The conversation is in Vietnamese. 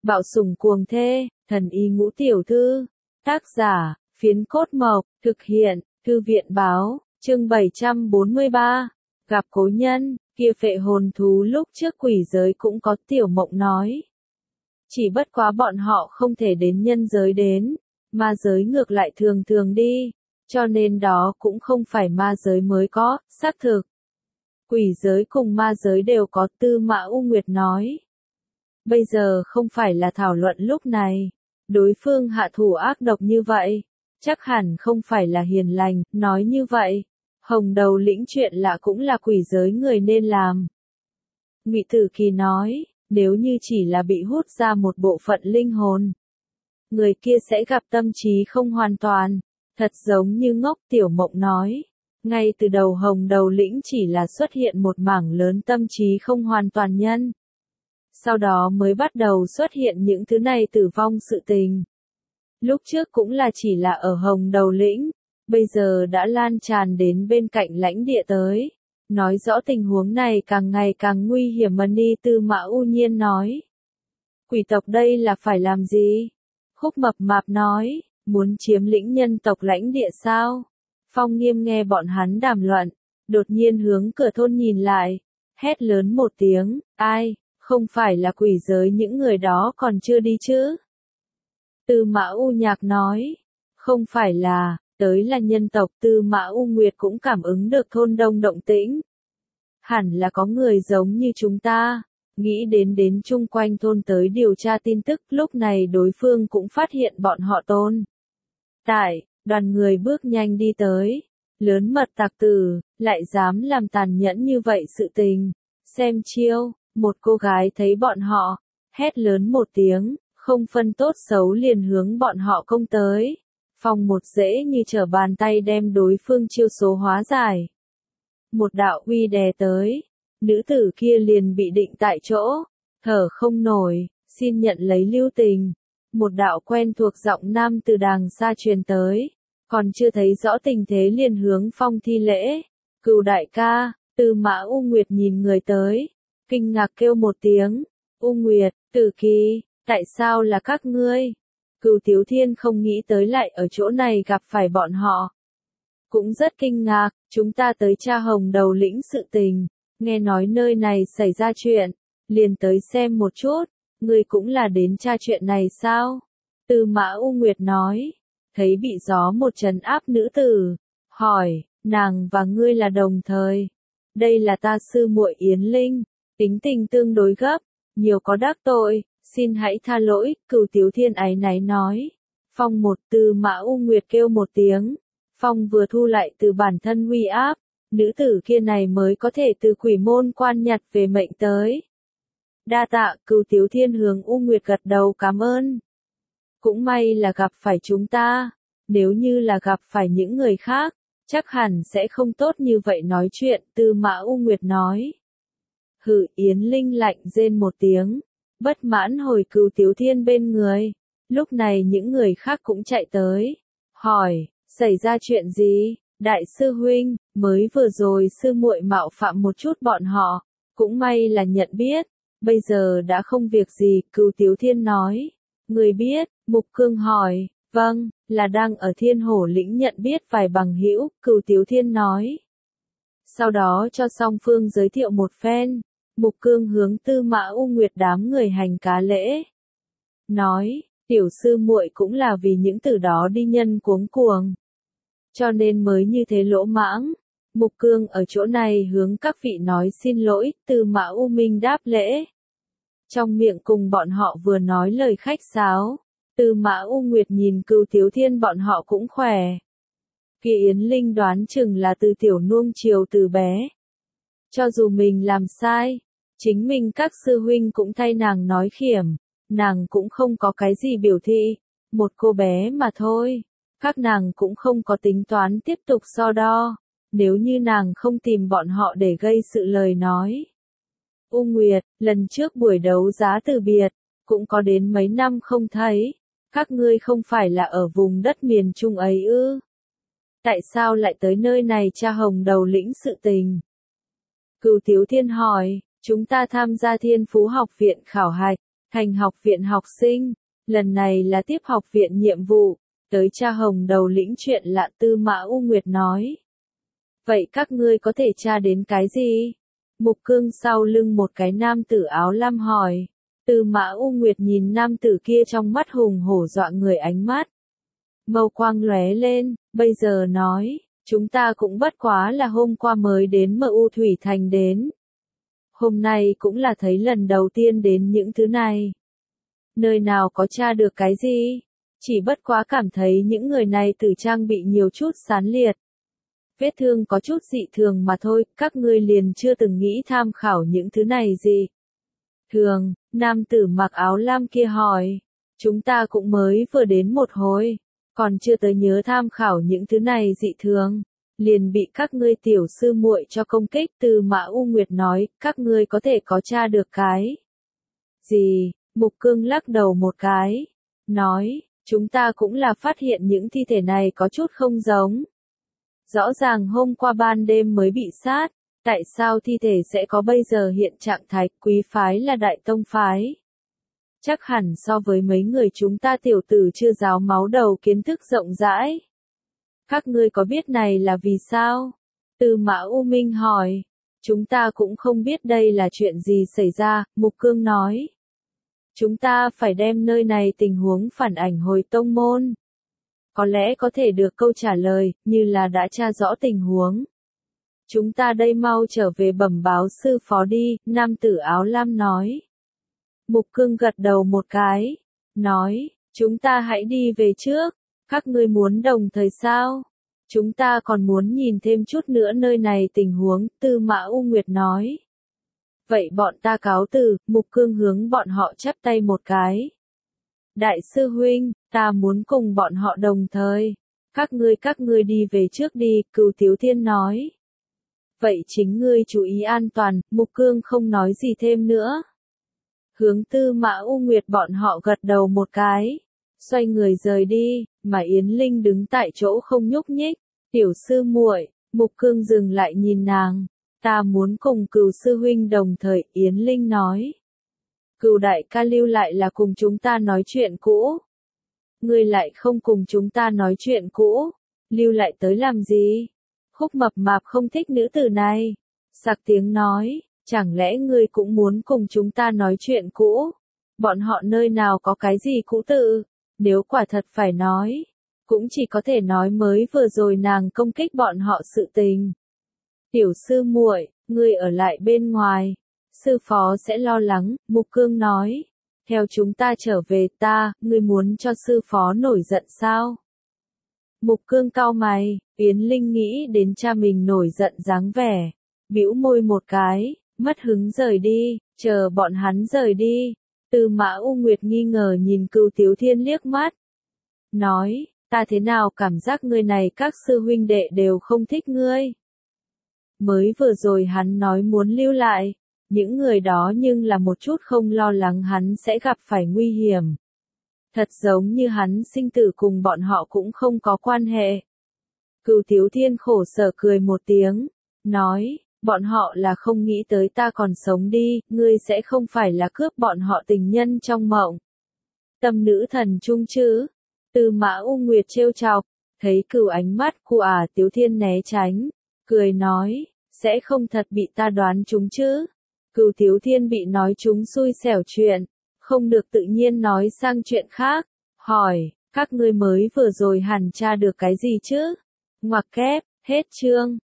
Bạo sủng cuồng thê, thần y ngũ tiểu thư. Tác giả, Phiến Cốt Mộc, thực hiện, Thư viện báo, chương 743. Gặp cố nhân, kia phệ hồn thú lúc trước quỷ giới cũng có Tiểu Mộng nói. Chỉ bất quá bọn họ không thể đến nhân giới đến, ma giới ngược lại thường thường đi, cho nên đó cũng không phải ma giới mới có, xác thực. Quỷ giới cùng ma giới đều có, Tư Mã U Nguyệt nói. Bây giờ không phải là thảo luận lúc này, đối phương hạ thủ ác độc như vậy, chắc hẳn không phải là hiền lành, nói như vậy, Hồng Đầu Lĩnh chuyện lạ cũng là quỷ giới người nên làm. Ngụy Tử Kỳ nói, nếu như chỉ là bị hút ra một bộ phận linh hồn, người kia sẽ gặp tâm trí không hoàn toàn, thật giống như ngốc. Tiểu Mộng nói, ngay từ đầu Hồng Đầu Lĩnh chỉ là xuất hiện một mảng lớn tâm trí không hoàn toàn nhân. Sau đó mới bắt đầu xuất hiện những thứ này tử vong sự tình. Lúc trước cũng là chỉ là ở Hồng Đầu Lĩnh, bây giờ đã lan tràn đến bên cạnh lãnh địa tới. Nói rõ tình huống này càng ngày càng nguy hiểm. Ni Tư Mã U Nhiên nói. Quỷ tộc đây là phải làm gì? Khúc Mập Mạp nói, muốn chiếm lĩnh nhân tộc lãnh địa sao? Phong Nghiêm nghe bọn hắn đàm luận, đột nhiên hướng cửa thôn nhìn lại, hét lớn một tiếng, ai? Không phải là quỷ giới những người đó còn chưa đi chứ? Tư Mã U Nhạc nói, không phải là, tới là nhân tộc. Tư Mã U Nguyệt cũng cảm ứng được thôn đông động tĩnh. Hẳn là có người giống như chúng ta, nghĩ đến chung quanh thôn tới điều tra tin tức. Lúc này đối phương cũng phát hiện bọn họ tồn tại, đoàn người bước nhanh đi tới, lớn mật tặc tử, lại dám làm tàn nhẫn như vậy sự tình, xem chiêu. Một cô gái thấy bọn họ, hét lớn một tiếng, không phân tốt xấu liền hướng bọn họ công tới. Phong một dễ như trở bàn tay đem đối phương chiêu số hóa giải. Một đạo uy đè tới, nữ tử kia liền bị định tại chỗ, thở không nổi, xin nhận lấy lưu tình. Một đạo quen thuộc giọng nam từ đàng xa truyền tới, còn chưa thấy rõ tình thế liền hướng Phong thi lễ. Cửu đại ca. Tư Mã U Nguyệt nhìn người tới, kinh ngạc kêu một tiếng, U Nguyệt, Tử Kỳ, tại sao là các ngươi? Cửu Tiếu Thiên không nghĩ tới lại ở chỗ này gặp phải bọn họ. Cũng rất kinh ngạc, chúng ta tới tra Hồng Đầu Lĩnh sự tình, nghe nói nơi này xảy ra chuyện, liền tới xem một chút, ngươi cũng là đến tra chuyện này sao? Tư Mã U Nguyệt nói, thấy bị gió một trấn áp nữ tử, hỏi, nàng và ngươi là đồng thời. Đây là ta sư muội Yến Linh, tính tình tương đối gấp, nhiều có đắc tội, xin hãy tha lỗi. Cửu Tiếu Thiên áy náy nói. Phong một. Tư Mã U Nguyệt kêu một tiếng, Phong vừa thu lại từ bản thân uy áp, nữ tử kia này mới có thể từ quỷ môn quan nhặt về mệnh tới. Đa tạ. Cửu Tiếu Thiên hướng U Nguyệt gật đầu cảm ơn. Cũng may là gặp phải chúng ta, nếu như là gặp phải những người khác, chắc hẳn sẽ không tốt như vậy nói chuyện. Tư Mã U Nguyệt nói. Hử. Yến Linh lạnh rên một tiếng, bất mãn hồi Cửu Tiếu Thiên bên người. Lúc này những người khác cũng chạy tới, hỏi, xảy ra chuyện gì? Đại sư huynh, mới vừa rồi sư muội mạo phạm một chút bọn họ, cũng may là nhận biết, bây giờ đã không việc gì. Cửu Tiếu Thiên nói. Người biết? Mục Cương hỏi. Vâng, là đang ở Thiên Hổ Lĩnh nhận biết vài bằng hữu. Cửu Tiếu Thiên nói. Sau đó cho song phương giới thiệu một phen, Mục Cương hướng Tư Mã U Nguyệt đám người hành cá lễ. Nói, tiểu sư muội cũng là vì những từ đó đi nhân cuống cuồng, cho nên mới như thế lỗ mãng. Mục Cương ở chỗ này hướng các vị nói xin lỗi. Tư Mã U Minh đáp lễ, trong miệng cùng bọn họ vừa nói lời khách sáo. Tư Mã U Nguyệt nhìn Cửu Tiếu Thiên bọn họ cũng khỏe. Kỳ Yến Linh đoán chừng là từ tiểu nuông chiều từ bé. Cho dù mình làm sai, chính mình các sư huynh cũng thay nàng nói khiểm, nàng cũng không có cái gì biểu thị, một cô bé mà thôi. Các nàng cũng không có tính toán tiếp tục so đo, nếu như nàng không tìm bọn họ để gây sự lời nói. U Nguyệt, lần trước buổi đấu giá từ biệt, cũng có đến mấy năm không thấy, các ngươi không phải là ở vùng đất miền Trung ấy ư? Tại sao lại tới nơi này tra Hồng Đầu Lĩnh sự tình? Cửu Tiếu Thiên hỏi, chúng ta tham gia Thiên Phú Học viện khảo hạch, Thành học viện học sinh, lần này là tiếp học viện nhiệm vụ, tới tra hồng đầu lĩnh chuyện lạ. Tư Mã U Nguyệt nói. Vậy các ngươi có thể tra đến cái gì? Mục Cương sau lưng một cái nam tử áo lam hỏi. Tư Mã U Nguyệt nhìn nam tử kia trong mắt hùng hổ dọa người ánh mắt. Mâu quang lóe lên, bây giờ nói, chúng ta cũng bất quá là hôm qua mới đến MU Thủy Thành đến. Hôm nay cũng là thấy lần đầu tiên đến những thứ này. Nơi nào có tra được cái gì? Chỉ bất quá cảm thấy những người này tử trang bị nhiều chút sán liệt. Vết thương có chút dị thường mà thôi, các ngươi liền chưa từng nghĩ tham khảo những thứ này gì. Thường, nam tử mặc áo lam kia hỏi, chúng ta cũng mới vừa đến một hồi, còn chưa tới nhớ tham khảo những thứ này dị thường, liền bị các ngươi tiểu sư muội cho công kích. Tư Mã U Nguyệt nói, các ngươi có thể có tra được cái gì? Mục Cương lắc đầu một cái, nói, chúng ta cũng là phát hiện những thi thể này có chút không giống. Rõ ràng hôm qua ban đêm mới bị sát, tại sao thi thể sẽ có bây giờ hiện trạng thái? Quý phái là đại tông phái. Chắc hẳn so với mấy người chúng ta tiểu tử chưa giáo máu đầu kiến thức rộng rãi. Các ngươi có biết này là vì sao? Tư Mã U Minh hỏi. Chúng ta cũng không biết đây là chuyện gì xảy ra, Mục Cương nói. Chúng ta phải đem nơi này tình huống phản ảnh hồi tông môn. Có lẽ có thể được câu trả lời, như là đã tra rõ tình huống. Chúng ta đây mau trở về bẩm báo sư phó đi, nam tử áo lam nói. Mục Cương gật đầu một cái, nói, chúng ta hãy đi về trước, các ngươi muốn đồng thời sao? Chúng ta còn muốn nhìn thêm chút nữa nơi này tình huống, Tư Mã U Nguyệt nói. Vậy bọn ta cáo từ, Mục Cương hướng bọn họ chắp tay một cái. Đại sư huynh, ta muốn cùng bọn họ đồng thời. Các ngươi đi về trước đi, Cửu Tiếu Thiên nói. Vậy chính ngươi chú ý an toàn, Mục Cương không nói gì thêm nữa. Hướng Tư Mã U Nguyệt bọn họ gật đầu một cái. Xoay người rời đi, mà Yến Linh đứng tại chỗ không nhúc nhích. Tiểu sư muội, Mục Cương dừng lại nhìn nàng. Ta muốn cùng Cửu sư huynh đồng thời, Yến Linh nói. Cửu đại ca lưu lại là cùng chúng ta nói chuyện cũ. Ngươi lại không cùng chúng ta nói chuyện cũ, lưu lại tới làm gì? Khúc Mập Mạp không thích nữ tử này. Sặc tiếng nói, chẳng lẽ ngươi cũng muốn cùng chúng ta nói chuyện cũ? Bọn họ nơi nào có cái gì cũ tự? Nếu quả thật phải nói, cũng chỉ có thể nói mới vừa rồi nàng công kích bọn họ sự tình. Tiểu sư muội, ngươi ở lại bên ngoài. Sư phó sẽ lo lắng, Mục Cương nói. Theo chúng ta trở về ngươi muốn cho sư phó nổi giận sao? Mục Cương cau mày, Yến Linh nghĩ đến cha mình nổi giận dáng vẻ. Bĩu môi một cái, mất hứng rời đi, chờ bọn hắn rời đi. Tư Mã U Nguyệt nghi ngờ nhìn Cửu Tiếu Thiên liếc mắt. Nói, ta thế nào cảm giác ngươi này các sư huynh đệ đều không thích ngươi. Mới vừa rồi hắn nói muốn lưu lại. Những người đó nhưng là một chút không lo lắng hắn sẽ gặp phải nguy hiểm. Thật giống như hắn sinh tử cùng bọn họ cũng không có quan hệ. Cửu Tiếu Thiên khổ sở cười một tiếng, nói, bọn họ là không nghĩ tới ta còn sống đi, ngươi sẽ không phải là cướp bọn họ tình nhân trong mộng. Tâm nữ thần trung chứ? Tư Mã U Nguyệt trêu chọc, thấy Cửu ánh mắt của Tiếu Thiên né tránh, cười nói, sẽ không thật bị ta đoán trúng chứ? Cửu Tiếu Thiên bị nói chúng xui xẻo chuyện, không được tự nhiên nói sang chuyện khác, hỏi, các ngươi mới vừa rồi hẳn tra được cái gì chứ? Ngoặc kép, hết chương.